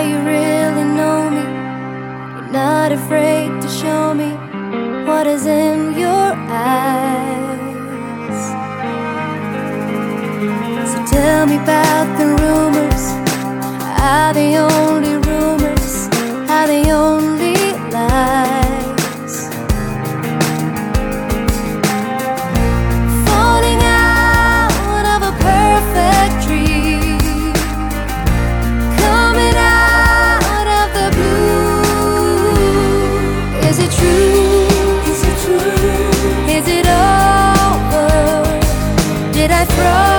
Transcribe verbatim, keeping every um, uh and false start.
you really know me. You're not afraid to show me what is in your eyes. So tell me about the rumors. Are they only rumors? Are they only lies? Falling out of a perfect dream, coming out of the blue. Is it true? Is it true? Is it over? Did I throw